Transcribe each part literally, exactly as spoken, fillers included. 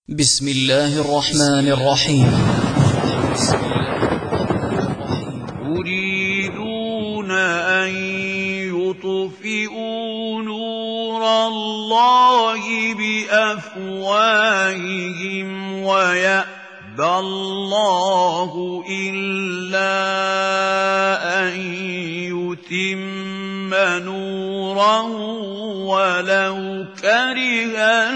بسم الله الرحمن الرحيم. يريدون أن يطفئوا نور الله بأفواههم ويأبى الله إلا أن يتم نوره ولو كره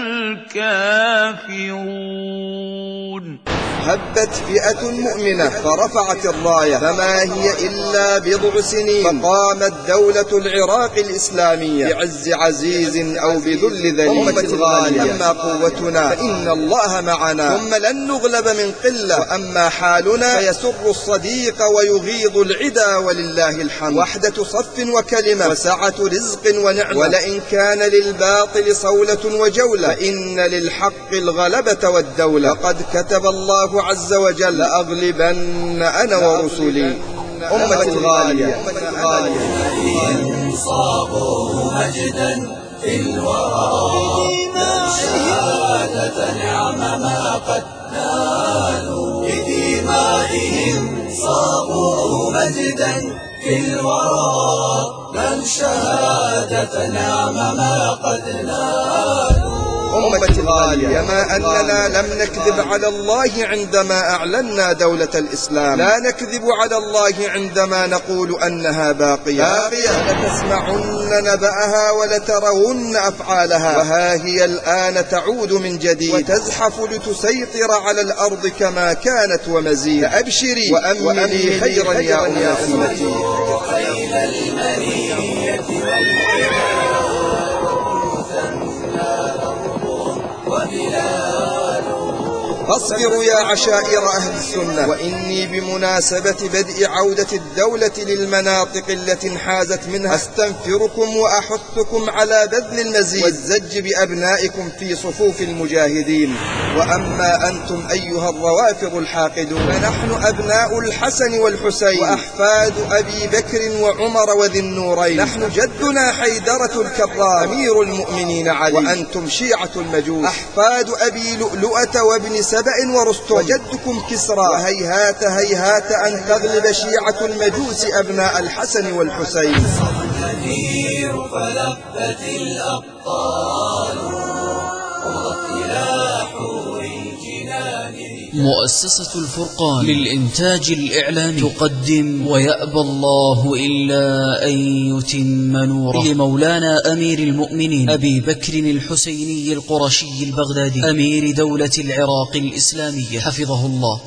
الكافرون. هبت فئة مؤمنة فرفعت الراية فما هي إلا بضع سنين فقامت دولة العراق الإسلامية بعز عزيز أو بذل ذليل. أمة غالية أما قوتنا فإن الله معنا ثم لن نغلب من قلة، وأما حالنا فيسر الصديق ويغيظ العدا ولله الحمد. وحدة صف وكلمة وسعة رزق ونعمة، ولئن كان للباطل صولة وجولة فإن للحق الغلبة والدولة. وقد كتب الله عز وجل لأغلبن أنا ورسلي. أمة الغالية صابوا مجدا في الورى شهادة نعم ما قد نالوا بدمائهم صابوا مجدا في الورى بل شهادة نعم ما قد نالوا. أمة غالية كما أننا لم نكذب على الله عندما أعلنا دولة الإسلام، لا نكذب على الله عندما نقول أنها باقية. لتسمعن نبأها ولترون أفعالها، وها هي الآن تعود من جديد وتزحف لتسيطر على الأرض كما كانت ومزيد. فأبشري وأملي خيرا يا أمتي. فاصبروا يا عشائر أهل السنة، وإني بمناسبة بدء عودة الدولة للمناطق التي انحازت منها أستنفركم وأحثكم على بذل المزيد والزج بأبنائكم في صفوف المجاهدين. وأما أنتم أيها الروافض الحاقدون فنحن أبناء الحسن والحسين وأحفاد أبي بكر وعمر وذي النورين. نحن جدنا حيدرة الكرام أمير المؤمنين علي، وأنتم شيعة المجوس أحفاد أبي لؤلؤة وابن سبأ ورستم، وجدكم كسرى. وهيهات هيهات أن تغلب شيعة المجوس أبناء الحسن والحسين. النذير فلبت الأبطال إلى حور الجنان. مؤسسة الفرقان للإنتاج الإعلامي تقدم ويأبى الله إلا أن يتم نوره لمولانا أمير المؤمنين أبي بكر الحسيني القرشي البغدادي أمير دولة العراق الإسلامية حفظه الله.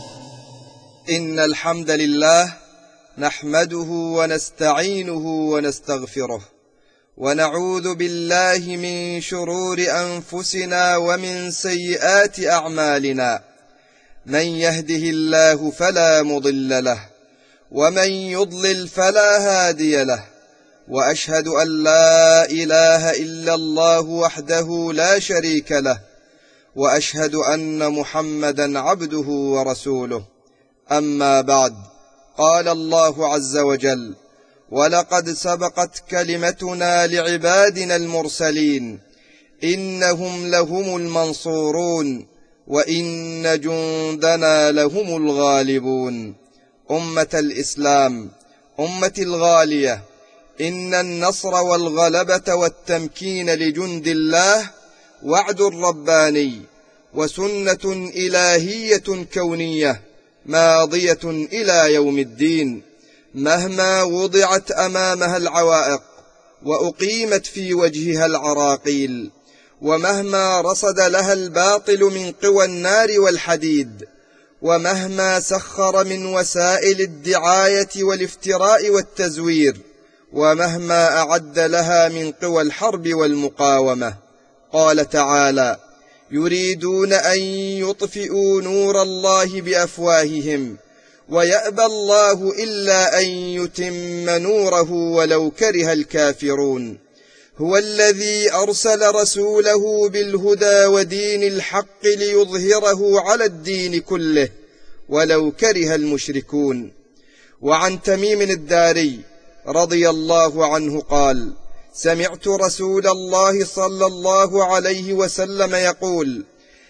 إن الحمد لله نحمده ونستعينه ونستغفره، ونعوذ بالله من شرور أنفسنا ومن سيئات أعمالنا. من يهده الله فلا مضل له، ومن يضلل فلا هادي له. وأشهد أن لا إله إلا الله وحده لا شريك له، وأشهد أن محمدا عبده ورسوله. أما بعد، قال الله عز وجل: ولقد سبقت كلمتنا لعبادنا المرسلين إنهم لهم المنصورون وإن جندنا لهم الغالبون. أمة الإسلام، أمتي الغالية، إن النصر والغلبة والتمكين لجند الله وعد رباني وسنة إلهية كونية ماضية إلى يوم الدين، مهما وضعت أمامها العوائق وأقيمت في وجهها العراقيل، ومهما رصد لها الباطل من قوى النار والحديد، ومهما سخر من وسائل الدعاية والافتراء والتزوير، ومهما أعد لها من قوى الحرب والمقاومة. قال تعالى: يريدون أن يطفئوا نور الله بأفواههم ويأبى الله إلا أن يتم نوره ولو كره الكافرون. هو الذي أرسل رسوله بالهدى ودين الحق ليظهره على الدين كله ولو كره المشركون. وعن تميم الداري رضي الله عنه قال: سمعت رسول الله صلى الله عليه وسلم يقول: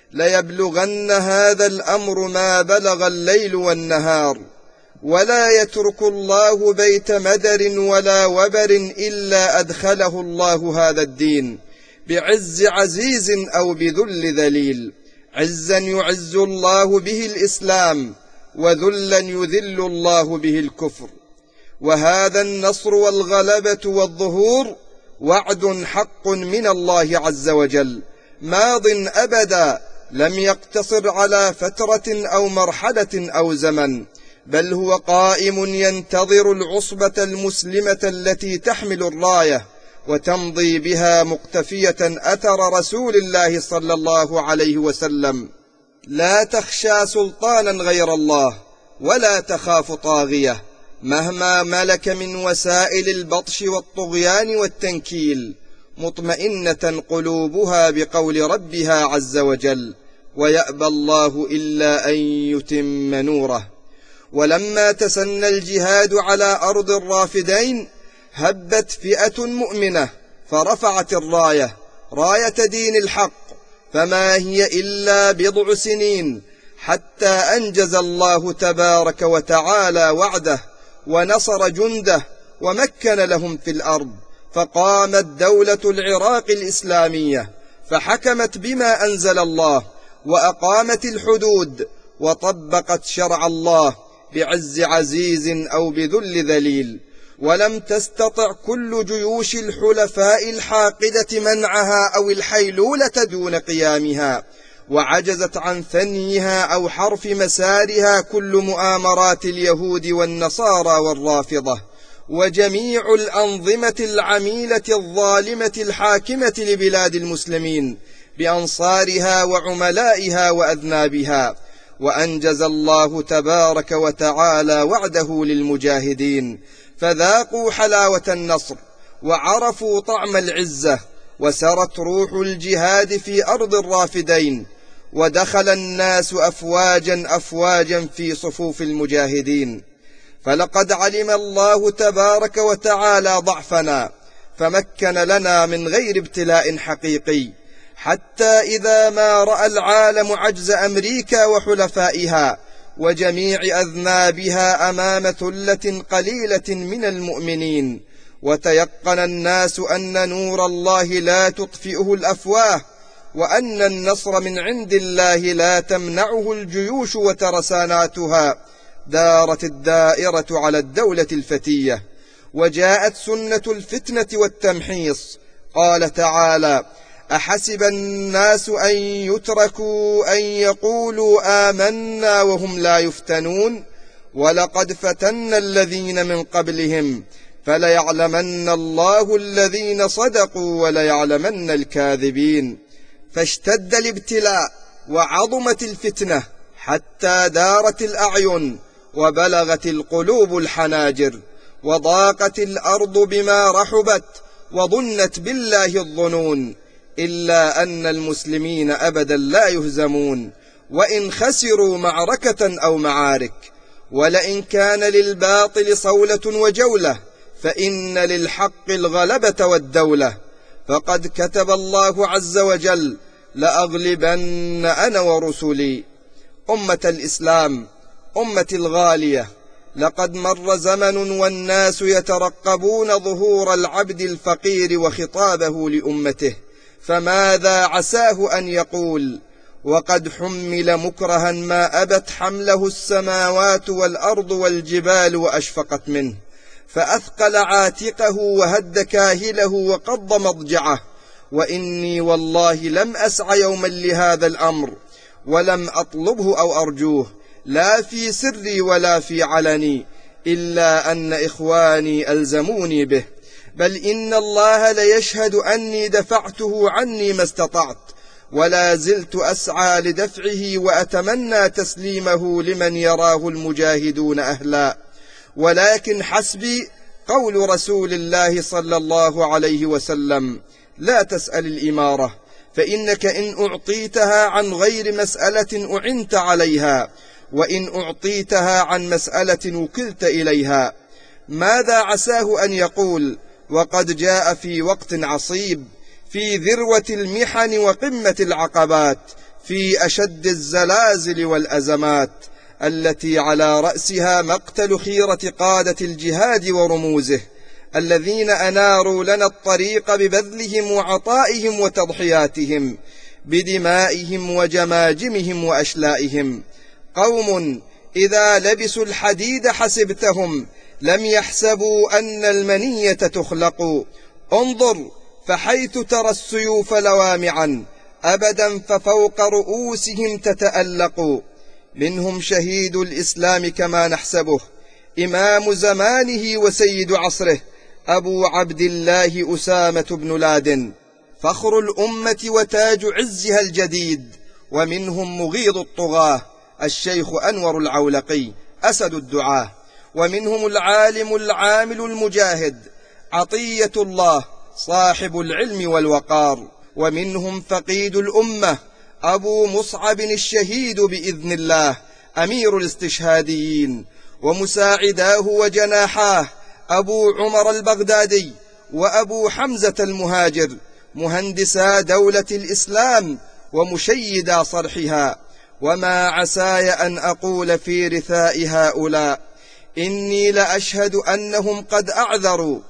ليبلغن هذا الأمر ما بلغ الليل والنهار، ولا يترك الله بيت مدر ولا وبر إلا أدخله الله هذا الدين بعز عزيز أو بذل ذليل، عزا يعز الله به الإسلام، وذلا يذل الله به الكفر. وهذا النصر والغلبة والظهور وعد حق من الله عز وجل، ماض أبدا، لم يقتصر على فترة أو مرحلة أو زمن، بل هو قائم ينتظر العصبة المسلمة التي تحمل الراية وتمضي بها مقتفية أثر رسول الله صلى الله عليه وسلم. لا تخشى سلطانا غير الله، ولا تخاف طاغية مهما ملك من وسائل البطش والطغيان والتنكيل، مطمئنة قلوبها بقول ربها عز وجل: ويأبى الله إلا أن يتم نوره. ولما تسنى الجهاد على أرض الرافدين هبت فئة مؤمنة فرفعت الراية، راية دين الحق، فما هي إلا بضع سنين حتى أنجز الله تبارك وتعالى وعده ونصر جنده ومكن لهم في الأرض، فقامت دولة العراق الإسلامية فحكمت بما أنزل الله، وأقامت الحدود، وطبقت شرع الله بعز عزيز أو بذل ذليل. ولم تستطع كل جيوش الحلفاء الحاقدة منعها أو الحيلولة دون قيامها، وعجزت عن ثنيها أو حرف مسارها كل مؤامرات اليهود والنصارى والرافضة وجميع الأنظمة العميلة الظالمة الحاكمة لبلاد المسلمين بأنصارها وعملائها وأذنابها. وأنجز الله تبارك وتعالى وعده للمجاهدين، فذاقوا حلاوة النصر وعرفوا طعم العزة، وسرت روح الجهاد في أرض الرافدين، ودخل الناس أفواجا أفواجا في صفوف المجاهدين. فلقد علم الله تبارك وتعالى ضعفنا فمكن لنا من غير ابتلاء حقيقي، حتى إذا ما رأى العالم عجز أمريكا وحلفائها وجميع أذنابها أمام ثلة قليلة من المؤمنين، وتيقن الناس أن نور الله لا تطفئه الأفواه، وأن النصر من عند الله لا تمنعه الجيوش وترساناتها، دارت الدائرة على الدولة الفتية، وجاءت سنة الفتنة والتمحيص. قال تعالى: أحسب الناس أن يتركوا أن يقولوا آمنا وهم لا يفتنون، ولقد فتنا الذين من قبلهم فليعلمن الله الذين صدقوا وليعلمن الكاذبين. فاشتد الابتلاء وعظمت الفتنة حتى دارت الأعين وبلغت القلوب الحناجر، وضاقت الأرض بما رحبت وظنت بالله الظنون، إلا أن المسلمين أبدا لا يهزمون وإن خسروا معركة أو معارك. ولئن كان للباطل صولة وجولة فإن للحق الغلبة والدولة، فقد كتب الله عز وجل: لأغلبن أنا ورسلي. أمة الإسلام، أمة الغالية، لقد مر زمن والناس يترقبون ظهور العبد الفقير وخطابه لأمته، فماذا عساه أن يقول؟ وقد حمل مكرها ما أبت حمله السماوات والأرض والجبال وأشفقت منه، فأثقل عاتقه وهد كاهله وقض مضجعه. وإني والله لم أسع يوما لهذا الأمر، ولم أطلبه أو أرجوه، لا في سري ولا في علني، إلا أن إخواني ألزموني به، بل إن الله ليشهد أني دفعته عني ما استطعت، ولا زلت أسعى لدفعه وأتمنى تسليمه لمن يراه المجاهدون أهلا. ولكن حسبي قول رسول الله صلى الله عليه وسلم: لا تسأل الإمارة، فإنك إن أعطيتها عن غير مسألة أعنت عليها، وإن أعطيتها عن مسألة وكلت إليها. ماذا عساه أن يقول وقد جاء في وقت عصيب، في ذروة المحن وقمة العقبات، في أشد الزلازل والأزمات التي على رأسها مقتل خيرة قادة الجهاد ورموزه الذين أناروا لنا الطريق ببذلهم وعطائهم وتضحياتهم بدمائهم وجماجمهم وأشلائهم. قوم إذا لبسوا الحديد حسبتهم لم يحسبوا أن المنية تخلق. انظر فحيث ترى السيوف لوامعا أبدا ففوق رؤوسهم تتألق. منهم شهيد الإسلام كما نحسبه، إمام زمانه وسيد عصره، أبو عبد الله أسامة بن لادن، فخر الأمة وتاج عزها الجديد. ومنهم مغيظ الطغاة الشيخ أنور العولقي أسد الدعاة. ومنهم العالم العامل المجاهد عطية الله صاحب العلم والوقار. ومنهم فقيد الأمة أبو مصعب الشهيد بإذن الله أمير الاستشهاديين، ومساعداه وجناحاه أبو عمر البغدادي وأبو حمزة المهاجر مهندسا دولة الإسلام ومشيدا صرحها. وما عساي أن أقول في رثاء هؤلاء إني لأشهد أنهم قد أعذروا،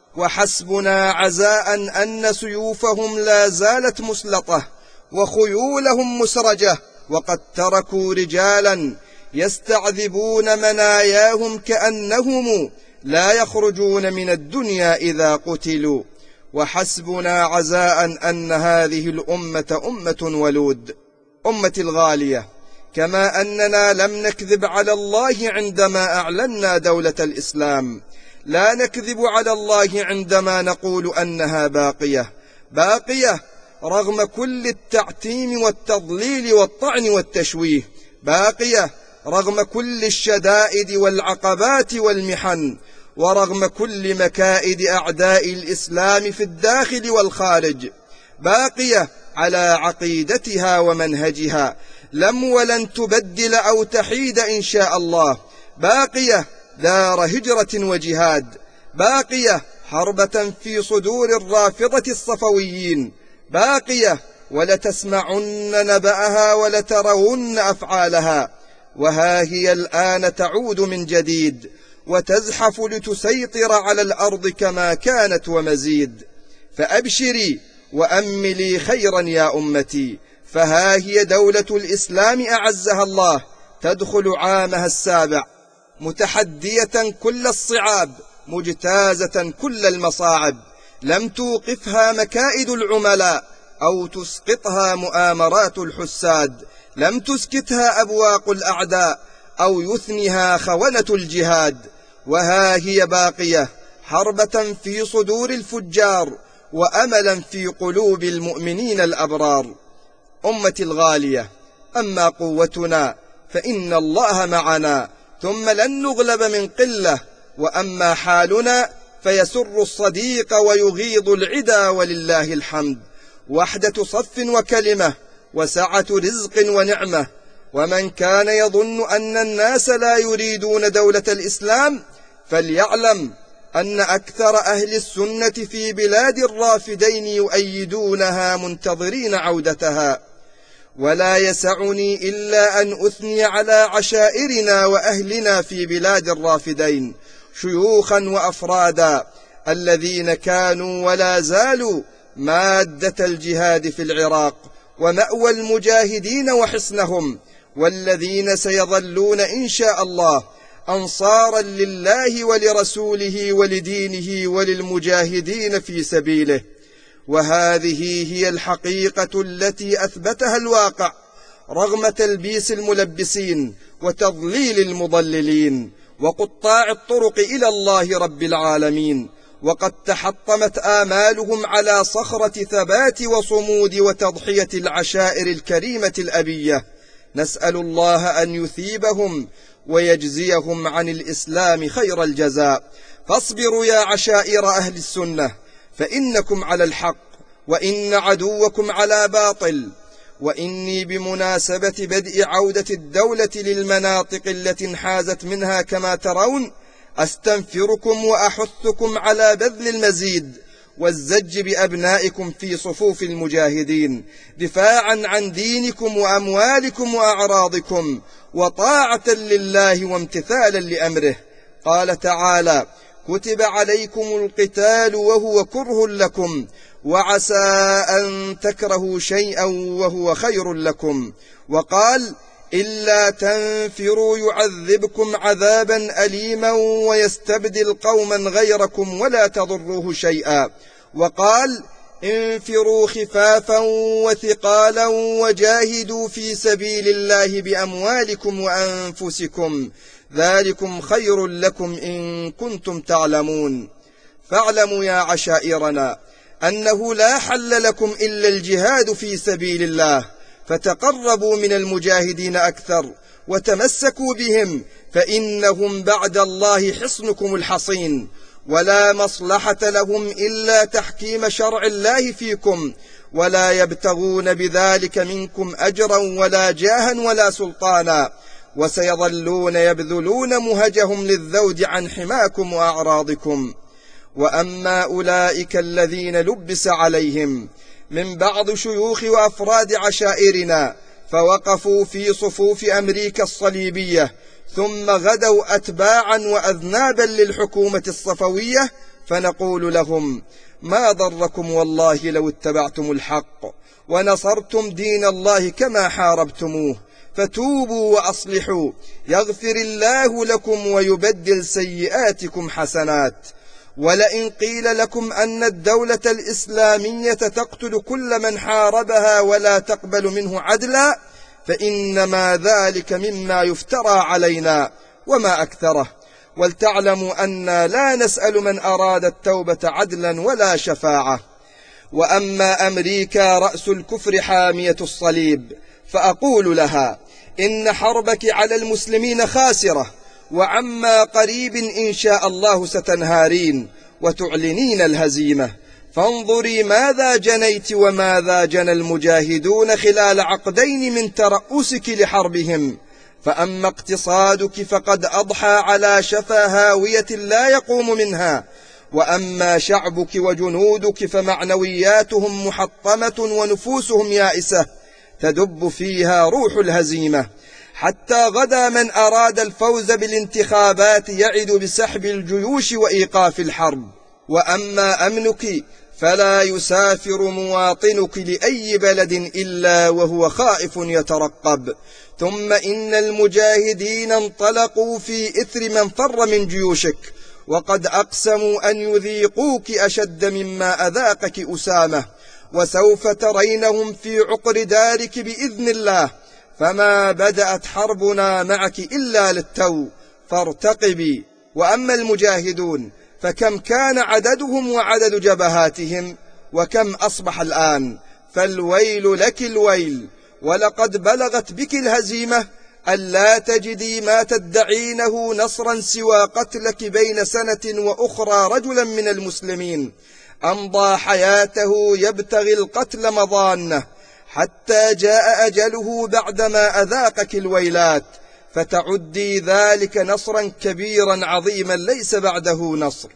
وحسبنا عزاء أن سيوفهم لا زالت مسلطة وخيولهم مسرجة، وقد تركوا رجالا يستعذبون مناياهم كأنهم لا يخرجون من الدنيا إذا قتلوا. وحسبنا عزاء أن هذه الأمة أمة ولود. أمتي الغالية، كما أننا لم نكذب على الله عندما أعلنا دولة الإسلام، لا نكذب على الله عندما نقول أنها باقية باقية رغم كل التعتيم والتضليل والطعن والتشويه، باقية رغم كل الشدائد والعقبات والمحن، ورغم كل مكائد أعداء الإسلام في الداخل والخارج، باقية على عقيدتها ومنهجها، لم ولن تبدل أو تحيد إن شاء الله، باقية دار هجرة وجهاد، باقية حربة في صدور الرافضة الصفويين، باقية ولتسمعن نبأها ولترون أفعالها. وها هي الآن تعود من جديد وتزحف لتسيطر على الأرض كما كانت ومزيد. فأبشري وأملي خيرا يا أمتي، فها هي دولة الإسلام أعزها الله تدخل عامها السابع متحدية كل الصعاب مجتازة كل المصاعب، لم توقفها مكائد العملاء أو تسقطها مؤامرات الحساد، لم تسكتها أبواق الأعداء أو يثنها خونة الجهاد. وها هي باقية حربة في صدور الفجار وأملا في قلوب المؤمنين الأبرار. أمتي الغالية، أما قوتنا فإن الله معنا ثم لن نغلب من قلة، وأما حالنا فيسر الصديق ويغيظ العدا ولله الحمد. وحدة صف وكلمة وسعة رزق ونعمة. ومن كان يظن أن الناس لا يريدون دولة الإسلام فليعلم أن أكثر أهل السنة في بلاد الرافدين يؤيدونها منتظرين عودتها. ولا يسعني إلا أن أثني على عشائرنا وأهلنا في بلاد الرافدين شيوخا وأفرادا الذين كانوا ولا زالوا مادة الجهاد في العراق ومأوى المجاهدين وحصنهم، والذين سيظلون إن شاء الله أنصارا لله ولرسوله ولدينه وللمجاهدين في سبيله. وهذه هي الحقيقة التي أثبتها الواقع رغم تلبيس الملبسين وتضليل المضللين وقطاع الطرق إلى الله رب العالمين. وقد تحطمت آمالهم على صخرة ثبات وصمود وتضحية العشائر الكريمة الأبية. نسأل الله أن يثيبهم ويجزيهم عن الإسلام خير الجزاء. فاصبروا يا عشائر أهل السنة فإنكم على الحق وإن عدوكم على باطل. وإني بمناسبة بدء عودة الدولة للمناطق التي انحازت منها كما ترون أستنفركم وأحثكم على بذل المزيد والزج بأبنائكم في صفوف المجاهدين دفاعا عن دينكم وأموالكم وأعراضكم وطاعة لله وامتثالا لأمره. قال تعالى: كتب عليكم القتال وهو كره لكم وعسى أن تكرهوا شيئا وهو خير لكم. وقال: إلا تنفروا يعذبكم عذابا أليما ويستبدل قوما غيركم ولا تضروه شيئا. وقال: انفروا خفافا وثقالا وجاهدوا في سبيل الله بأموالكم وأنفسكم ذلكم خير لكم إن كنتم تعلمون. فاعلموا يا عشائرنا أنه لا حل لكم إلا الجهاد في سبيل الله، فتقربوا من المجاهدين أكثر وتمسكوا بهم، فإنهم بعد الله حصنكم الحصين، ولا مصلحة لهم إلا تحكيم شرع الله فيكم، ولا يبتغون بذلك منكم أجرا ولا جاها ولا سلطانا، وسيظلون يبذلون مهجهم للذود عن حماكم وأعراضكم. وأما أولئك الذين لبس عليهم من بعض شيوخ وأفراد عشائرنا فوقفوا في صفوف أمريكا الصليبية ثم غدوا أتباعا وأذنابا للحكومة الصفوية، فنقول لهم: ما ضركم والله لو اتبعتم الحق ونصرتم دين الله كما حاربتموه، فتوبوا وأصلحوا يغفر الله لكم ويبدل سيئاتكم حسنات. ولئن قيل لكم أن الدولة الإسلامية تقتل كل من حاربها ولا تقبل منه عدلا، فإنما ذلك مما يفترى علينا وما أكثره. ولتعلموا أننا لا نسأل من أراد التوبة عدلا ولا شفاعة. وأما أمريكا رأس الكفر حامية الصليب، فأقول لها: إن حربك على المسلمين خاسرة، وعما قريب إن شاء الله ستنهارين وتعلنين الهزيمة. فانظري ماذا جنيت وماذا جنى المجاهدون خلال عقدين من ترأسك لحربهم. فأما اقتصادك فقد أضحى على شفا هاوية لا يقوم منها، وأما شعبك وجنودك فمعنوياتهم محطمة ونفوسهم يائسة تدب فيها روح الهزيمة. حتى غدا من أراد الفوز بالانتخابات يعد بسحب الجيوش وإيقاف الحرب. وأما أمنك فلا يسافر مواطنك لأي بلد إلا وهو خائف يترقب. ثم إن المجاهدين انطلقوا في إثر من فر من جيوشك، وقد أقسموا أن يذيقوك أشد مما أذاقك أسامة، وسوف ترينهم في عقر دارك بإذن الله. فما بدأت حربنا معك إلا للتو، فارتقبي. وأما المجاهدون فكم كان عددهم وعدد جبهاتهم، وكم أصبح الآن؟ فالويل لك الويل. ولقد بلغت بك الهزيمة ألا تجدي ما تدعينه نصرا سوى قتلك بين سنة وأخرى رجلا من المسلمين أمضى حياته يبتغي القتل مضانه حتى جاء أجله بعدما أذاقك الويلات، فتعدي ذلك نصرا كبيرا عظيما ليس بعده نصر.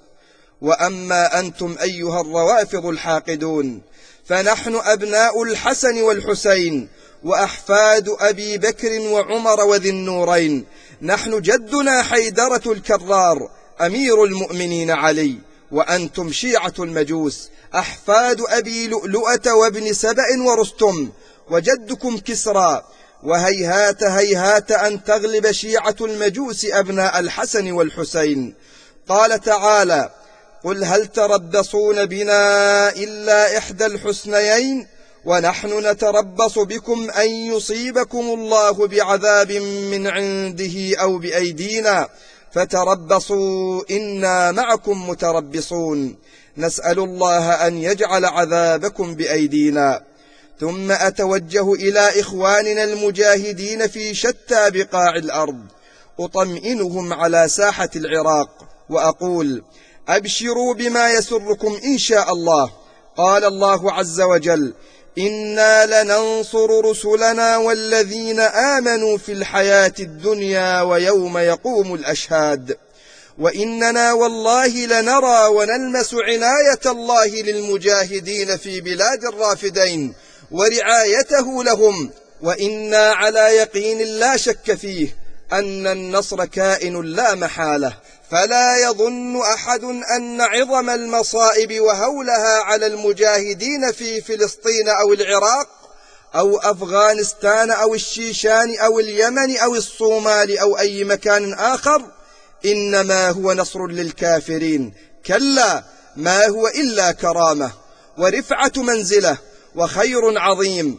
وأما أنتم أيها الروافض الحاقدون فنحن أبناء الحسن والحسين وأحفاد أبي بكر وعمر وذي النورين، نحن جدنا حيدرة الكرار أمير المؤمنين علي، وأنتم شيعة المجوس أحفاد أبي لؤلؤة وابن سبأ ورستم، وجدكم كسرى. وهيهات هيهات أن تغلب شيعة المجوس أبناء الحسن والحسين. قال تعالى: قل هل تربصون بنا إلا إحدى الحسنيين ونحن نتربص بكم أن يصيبكم الله بعذاب من عنده أو بأيدينا فتربصوا إنا معكم متربصون، نسأل الله أن يجعل عذابكم بأيدينا. ثم أتوجه إلى إخواننا المجاهدين في شتى بقاع الأرض أطمئنهم على ساحة العراق وأقول: أبشروا بما يسركم إن شاء الله. قال الله عز وجل: إنا لننصر رسلنا والذين آمنوا في الحياة الدنيا ويوم يقوم الأشهاد. وإننا والله لنرى ونلمس عناية الله للمجاهدين في بلاد الرافدين ورعايته لهم، وإنا على يقين لا شك فيه أن النصر كائن لا محالة. فلا يظن أحد أن عظم المصائب وهولها على المجاهدين في فلسطين أو العراق أو أفغانستان أو الشيشان أو اليمن أو الصومال أو أي مكان آخر إنما هو نصر للكافرين. كلا، ما هو إلا كرامة ورفعة منزلة وخير عظيم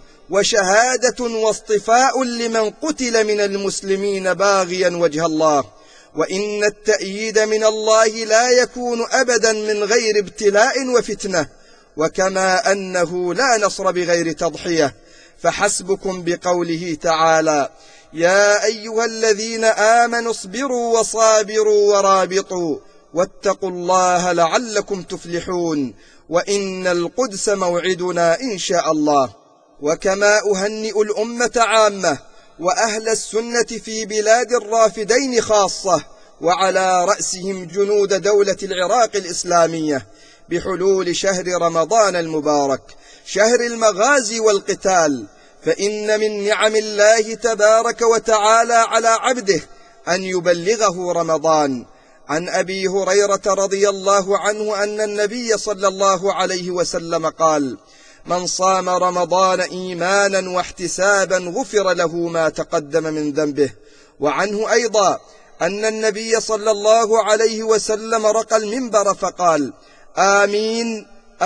وشهادة واصطفاء لمن قتل من المسلمين باغيا وجه الله. وإن التأييد من الله لا يكون أبدا من غير ابتلاء وفتنة، وكما أنه لا نصر بغير تضحية. فحسبكم بقوله تعالى: يا أيها الذين آمنوا اصبروا وصابروا ورابطوا واتقوا الله لعلكم تفلحون، وإن القدس موعدنا إن شاء الله. وكما أهنئ الأمة عامة وأهل السنة في بلاد الرافدين خاصة، وعلى رأسهم جنود دولة العراق الإسلامية، بحلول شهر رمضان المبارك، شهر المغازي والقتال، فإن من نعم الله تبارك وتعالى على عبده أن يبلغه رمضان. عن أبي هريرة رضي الله عنه أن النبي صلى الله عليه وسلم قال: من صام رمضان إيمانا واحتسابا غفر له ما تقدم من ذنبه. وعنه أيضا أن النبي صلى الله عليه وسلم رقى المنبر فقال: آمين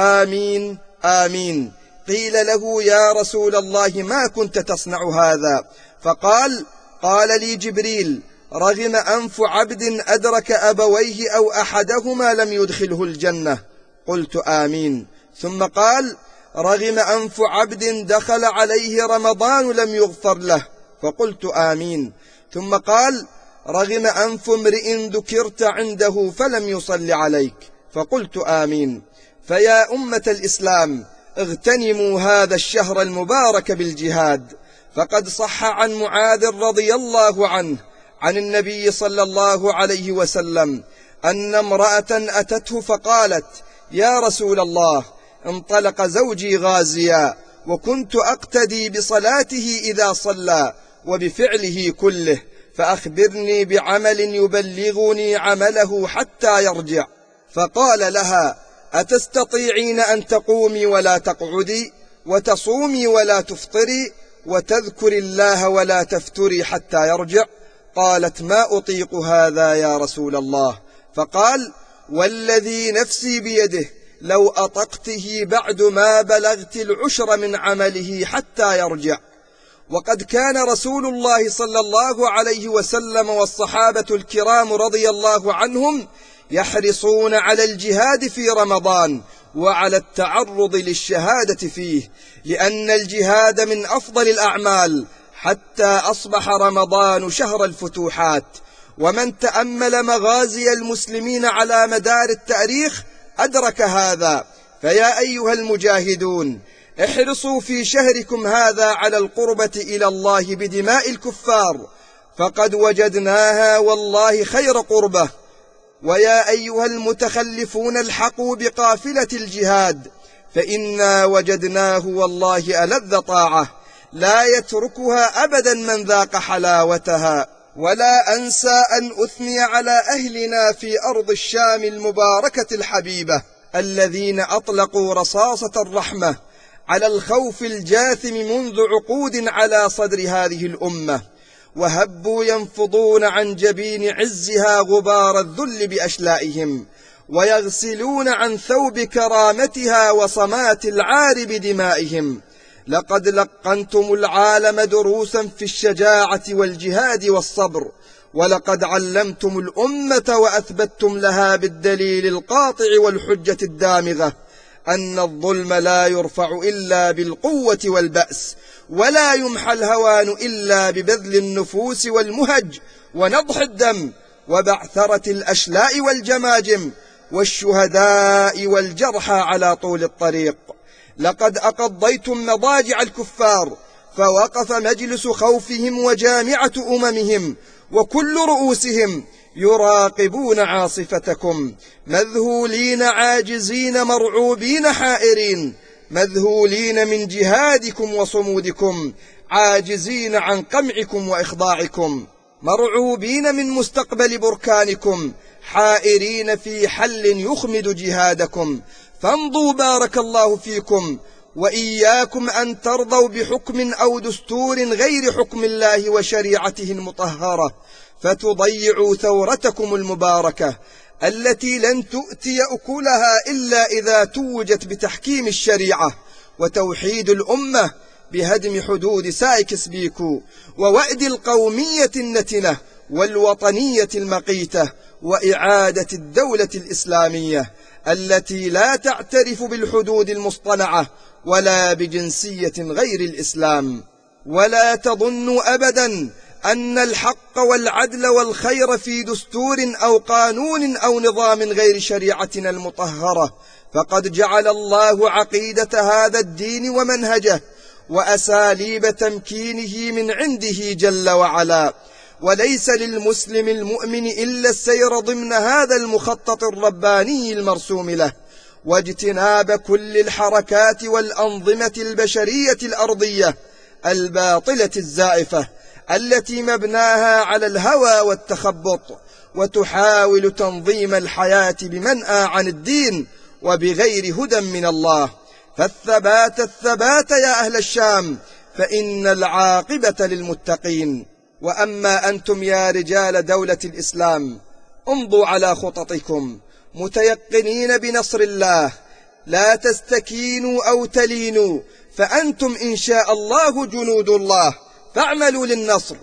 آمين آمين. قيل له: يا رسول الله ما كنت تصنع هذا؟ فقال: قال لي جبريل: رغم أنف عبد أدرك أبويه أو أحدهما لم يدخله الجنة. قلت: آمين. ثم قال: رغم أنف عبد دخل عليه رمضان لم يغفر له. فقلت: آمين. ثم قال: رغم أنف امرئ ذكرت عنده فلم يصل عليك. فقلت: آمين. فيا أمة الإسلام، اغتنموا هذا الشهر المبارك بالجهاد، فقد صح عن معاذ رضي الله عنه عن النبي صلى الله عليه وسلم أن امرأة أتته فقالت: يا رسول الله، انطلق زوجي غازيا وكنت أقتدي بصلاته إذا صلى وبفعله كله، فأخبرني بعمل يبلغني عمله حتى يرجع. فقال لها: أتستطيعين أن تقومي ولا تقعدي، وتصومي ولا تفطري، وتذكري الله ولا تفتري حتى يرجع؟ قالت: ما أطيق هذا يا رسول الله. فقال: والذي نفسي بيده لو أطقته بعد ما بلغت العشر من عمله حتى يرجع. وقد كان رسول الله صلى الله عليه وسلم والصحابة الكرام رضي الله عنهم يحرصون على الجهاد في رمضان وعلى التعرض للشهادة فيه، لأن الجهاد من أفضل الأعمال، حتى أصبح رمضان شهر الفتوحات. ومن تأمل مغازي المسلمين على مدار التاريخ أدرك هذا. فيا أيها المجاهدون، احرصوا في شهركم هذا على القربة إلى الله بدماء الكفار، فقد وجدناها والله خير قربة. ويا أيها المتخلفون الحقوا بقافلة الجهاد، فإنا وجدناه والله ألذ طاعة، لا يتركها أبدا من ذاق حلاوتها. ولا أنسى أن أثني على أهلنا في أرض الشام المباركة الحبيبة، الذين أطلقوا رصاصة الرحمة على الخوف الجاثم منذ عقود على صدر هذه الأمة، وهبوا ينفضون عن جبين عزها غبار الذل بأشلائهم، ويغسلون عن ثوب كرامتها وصمات العار بدمائهم. لقد لقنتم العالم دروسا في الشجاعة والجهاد والصبر، ولقد علمتم الأمة وأثبتتم لها بالدليل القاطع والحجة الدامغة أن الظلم لا يرفع إلا بالقوة والبأس، ولا يمحى الهوان إلا ببذل النفوس والمهج ونضح الدم وبعثرة الأشلاء والجماجم والشهداء والجرحى على طول الطريق. لقد أقضيتم مضاجع الكفار، فوقف مجلس خوفهم وجامعة أممهم وكل رؤوسهم يراقبون عاصفتكم، مذهولين عاجزين مرعوبين حائرين، مذهولين من جهادكم وصمودكم، عاجزين عن قمعكم وإخضاعكم، مرعوبين من مستقبل بركانكم، حائرين في حل يخمد جهادكم. فامضوا بارك الله فيكم، وإياكم أن ترضوا بحكم أو دستور غير حكم الله وشريعته المطهرة، فتضيعوا ثورتكم المباركة التي لن تؤتي أكلها إلا إذا توجت بتحكيم الشريعة وتوحيد الأمة بهدم حدود سايكس بيكو ووأد القومية النتنة والوطنية المقيتة، وإعادة الدولة الإسلامية التي لا تعترف بالحدود المصطنعة ولا بجنسية غير الإسلام. ولا تظنوا أبدا أن الحق والعدل والخير في دستور أو قانون أو نظام غير شريعتنا المطهرة، فقد جعل الله عقيدة هذا الدين ومنهجه وأساليب تمكينه من عنده جل وعلا، وليس للمسلم المؤمن إلا السير ضمن هذا المخطط الرباني المرسوم له، واجتناب كل الحركات والأنظمة البشرية الأرضية الباطلة الزائفة التي مبناها على الهوى والتخبط، وتحاول تنظيم الحياة بمنأى عن الدين وبغير هدى من الله. فالثبات الثبات يا أهل الشام، فإن العاقبة للمتقين. وأما أنتم يا رجال دولة الإسلام، امضوا على خططكم متيقنين بنصر الله، لا تستكينوا أو تلينوا، فأنتم إن شاء الله جنود الله، فاعملوا للنصر،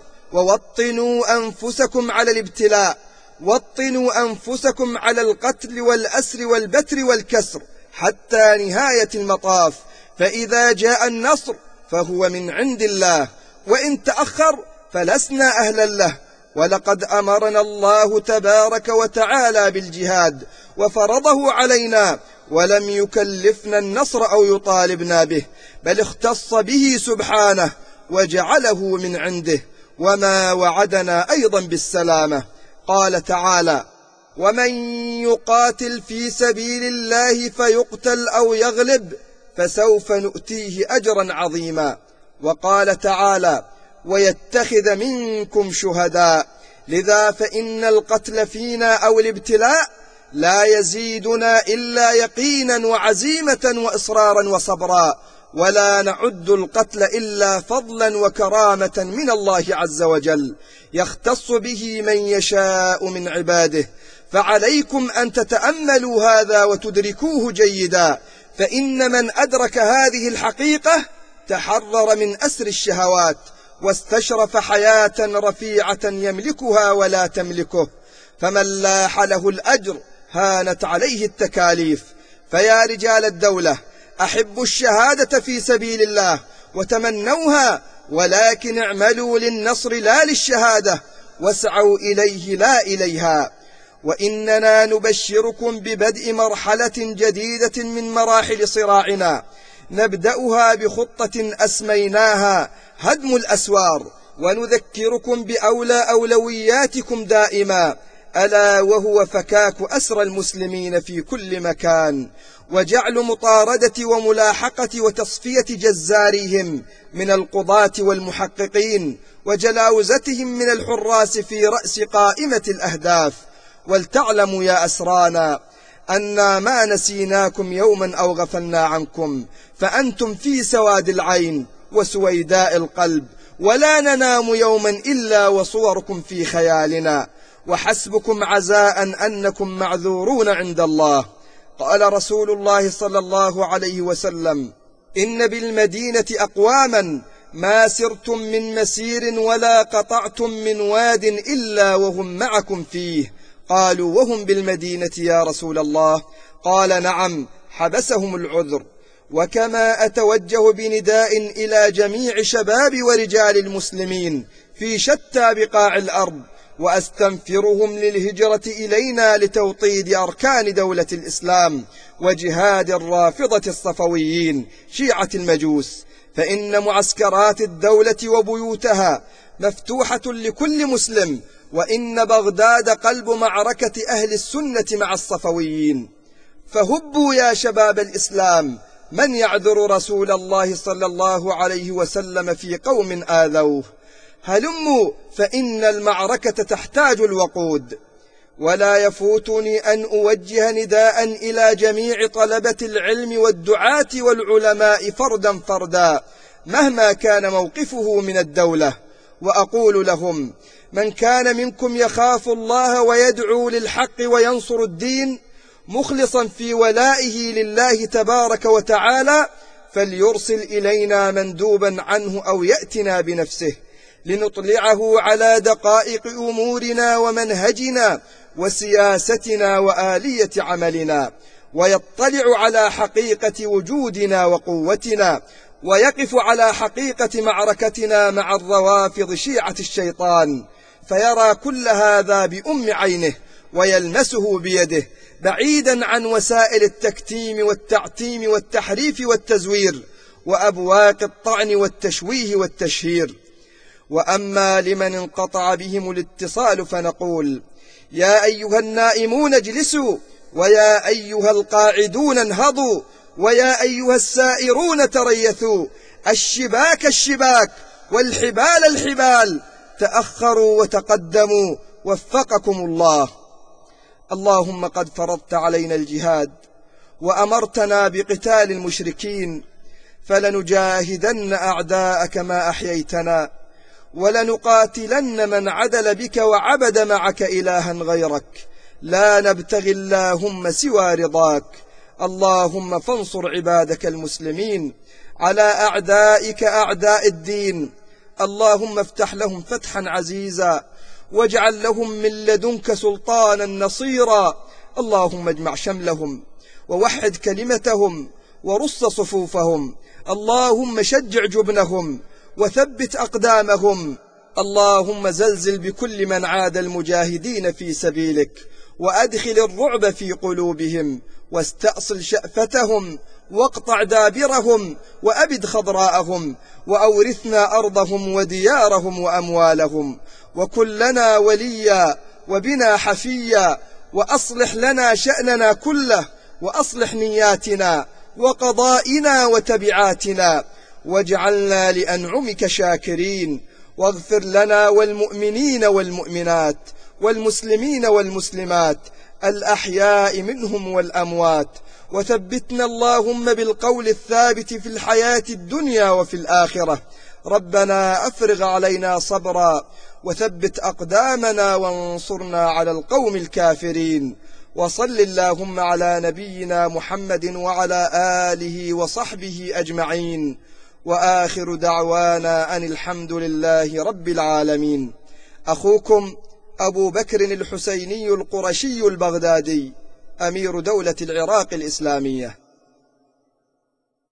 ووطنوا أنفسكم على الابتلاء، وطنوا أنفسكم على القتل والأسر والبتر والكسر حتى نهاية المطاف، فإذا جاء النصر فهو من عند الله، وإن تأخر فلسنا أهلا له. ولقد أمرنا الله تبارك وتعالى بالجهاد وفرضه علينا، ولم يكلفنا النصر أو يطالبنا به، بل اختص به سبحانه وجعله من عنده، وما وعدنا أيضا بالسلامة. قال تعالى: ومن يقاتل في سبيل الله فيقتل أو يغلب فسوف نؤتيه أجرا عظيما. وقال تعالى: ويتخذ منكم شهداء، لذا فإن القتل فينا أو الابتلاء لا يزيدنا إلا يقينا وعزيمة وإصرارا وصبرا، ولا نعد القتل إلا فضلا وكرامة من الله عز وجل يختص به من يشاء من عباده. فعليكم أن تتأملوا هذا وتدركوه جيدا، فإن من أدرك هذه الحقيقة تحرر من أسر الشهوات، واستشرف حياة رفيعة يملكها ولا تملكه. فمن لاح له الأجر هانت عليه التكاليف. فيا رجال الدولة، أحبوا الشهادة في سبيل الله وتمنوها، ولكن اعملوا للنصر لا للشهادة، واسعوا إليه لا إليها. وإننا نبشركم ببدء مرحلة جديدة من مراحل صراعنا، نبدأها بخطة أسميناها هدم الأسوار، ونذكركم بأولى أولوياتكم دائما، ألا وهو فكاك أسر المسلمين في كل مكان، وجعل مطاردة وملاحقة وتصفية جزاريهم من القضاة والمحققين، وجلاوزتهم من الحراس في رأس قائمة الأهداف. ولتعلموا يا أسرانا أنا ما نسيناكم يوما أو غفلنا عنكم، فأنتم في سواد العين وسويداء القلب، ولا ننام يوما إلا وصوركم في خيالنا، وحسبكم عزاء أنكم معذورون عند الله. قال رسول الله صلى الله عليه وسلم: إن بالمدينة أقواما ما سرتم من مسير ولا قطعتم من واد إلا وهم معكم فيه. قالوا: وهم بالمدينة يا رسول الله؟ قال: نعم، حبسهم العذر. وكما أتوجه بنداء إلى جميع شباب ورجال المسلمين في شتى بقاع الأرض، وأستنفرهم للهجرة إلينا لتوطيد أركان دولة الإسلام وجهاد الرافضة الصفويين شيعة المجوس، فإن معسكرات الدولة وبيوتها مفتوحة لكل مسلم، وإن بغداد قلب معركة أهل السنة مع الصفويين. فهبوا يا شباب الإسلام، من يعذر رسول الله صلى الله عليه وسلم في قوم آذوه؟ هلموا فإن المعركة تحتاج الوقود. ولا يفوتني أن أوجه نداء إلى جميع طلبة العلم والدعاة والعلماء فردا فردا مهما كان موقفه من الدولة، وأقول لهم: من كان منكم يخاف الله ويدعو للحق وينصر الدين مخلصا في ولائه لله تبارك وتعالى، فليرسل إلينا مندوبا عنه أو يأتنا بنفسه لنطلعه على دقائق أمورنا ومنهجنا وسياستنا وآلية عملنا، ويطلع على حقيقة وجودنا وقوتنا، ويقف على حقيقة معركتنا مع الروافض شيعة الشيطان، فيرى كل هذا بأم عينه ويلمسه بيده، بعيدا عن وسائل التكتيم والتعتيم والتحريف والتزوير وأبواق الطعن والتشويه والتشهير. وأما لمن انقطع بهم الاتصال فنقول: يا أيها النائمون اجلسوا، ويا أيها القاعدون انهضوا، ويا أيها السائرون تريثوا، الشباك الشباك والحبال الحبال، تأخروا وتقدموا وفقكم الله. اللهم قد فرضت علينا الجهاد وأمرتنا بقتال المشركين، فلنجاهدن أعداءك ما أحييتنا، ولنقاتلن من عدل بك وعبد معك إلها غيرك، لا نبتغي اللهم سوى رضاك. اللهم فانصر عبادك المسلمين على أعدائك أعداء الدين. اللهم افتح لهم فتحا عزيزا، واجعل لهم من لدنك سلطانا نصيرا. اللهم اجمع شملهم ووحد كلمتهم ورص صفوفهم. اللهم شجع جبنهم وثبت أقدامهم. اللهم زلزل بكل من عاد المجاهدين في سبيلك، وأدخل الرعب في قلوبهم، واستأصل شأفتهم، واقطع دابرهم، وأبد خضراءهم، وأورثنا أرضهم وديارهم وأموالهم، وكن لنا وليا وبنا حفيا، وأصلح لنا شأننا كله، وأصلح نياتنا وقضائنا وتبعاتنا، واجعلنا لأنعمك شاكرين، واغفر لنا والمؤمنين والمؤمنات والمسلمين والمسلمات الأحياء منهم والأموات، وثبتنا اللهم بالقول الثابت في الحياة الدنيا وفي الآخرة. ربنا أفرغ علينا صبرا وثبت أقدامنا وانصرنا على القوم الكافرين. وصل اللهم على نبينا محمد وعلى آله وصحبه أجمعين، وآخر دعوانا أن الحمد لله رب العالمين. أخوكم أبو بكر الحسيني القرشي البغدادي، أمير دولة العراق الإسلامية.